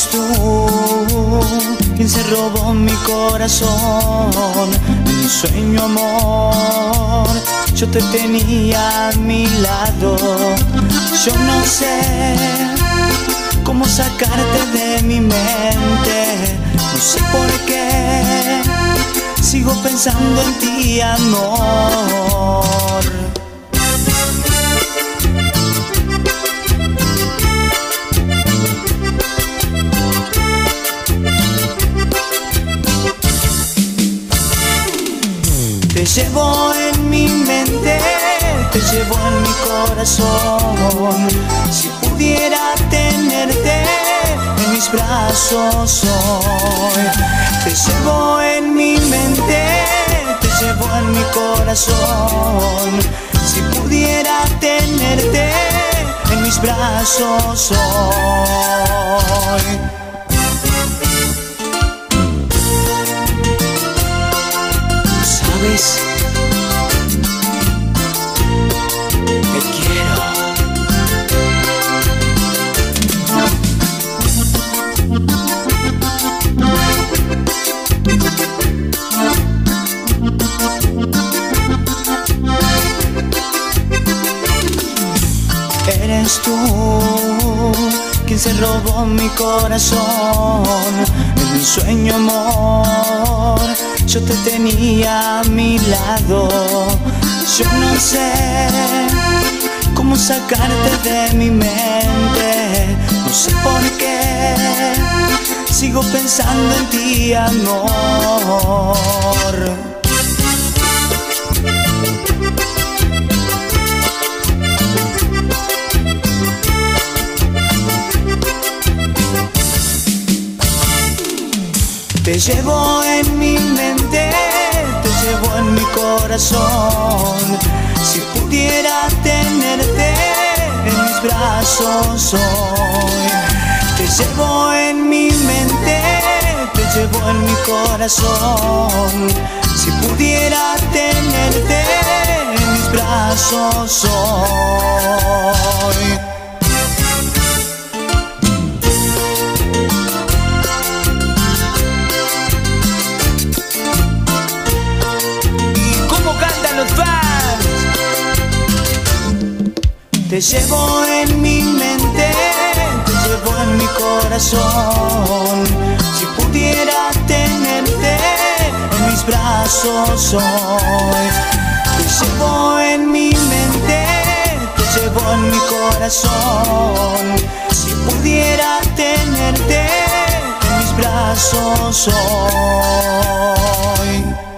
tú quien se robó mi corazón, mi sueño, amor. Yo te tenía a mi lado. Yo no sé cómo sacarte de mi mente. No sé por qué sigo pensando en ti, amor. Te llevo en mi mente, te llevo en mi corazón. Si pudiera tenerte en mis brazos hoy. Te llevo en mi mente, te llevo en mi corazón. Si pudiera tenerte en mis brazos hoy. ¿Sabes? Te quiero. Eres tú quien se robó mi corazón, en mi sueño, amor. Yo te tenía a mi lado. Yo no sé cómo sacarte de mi mente. No sé por qué sigo pensando en ti, amor. Te llevo en mi mente, te llevo en mi corazón. Si pudiera tenerte en mis brazos hoy. Te llevo en mi mente, te llevo en mi corazón. Si pudiera tenerte en mis brazos hoy. Te llevo en mi mente, te llevo en mi corazón. Si pudiera tenerte en mis brazos hoy. Te llevo en mi mente, te llevo en mi corazón. Si pudiera tenerte en mis brazos hoy.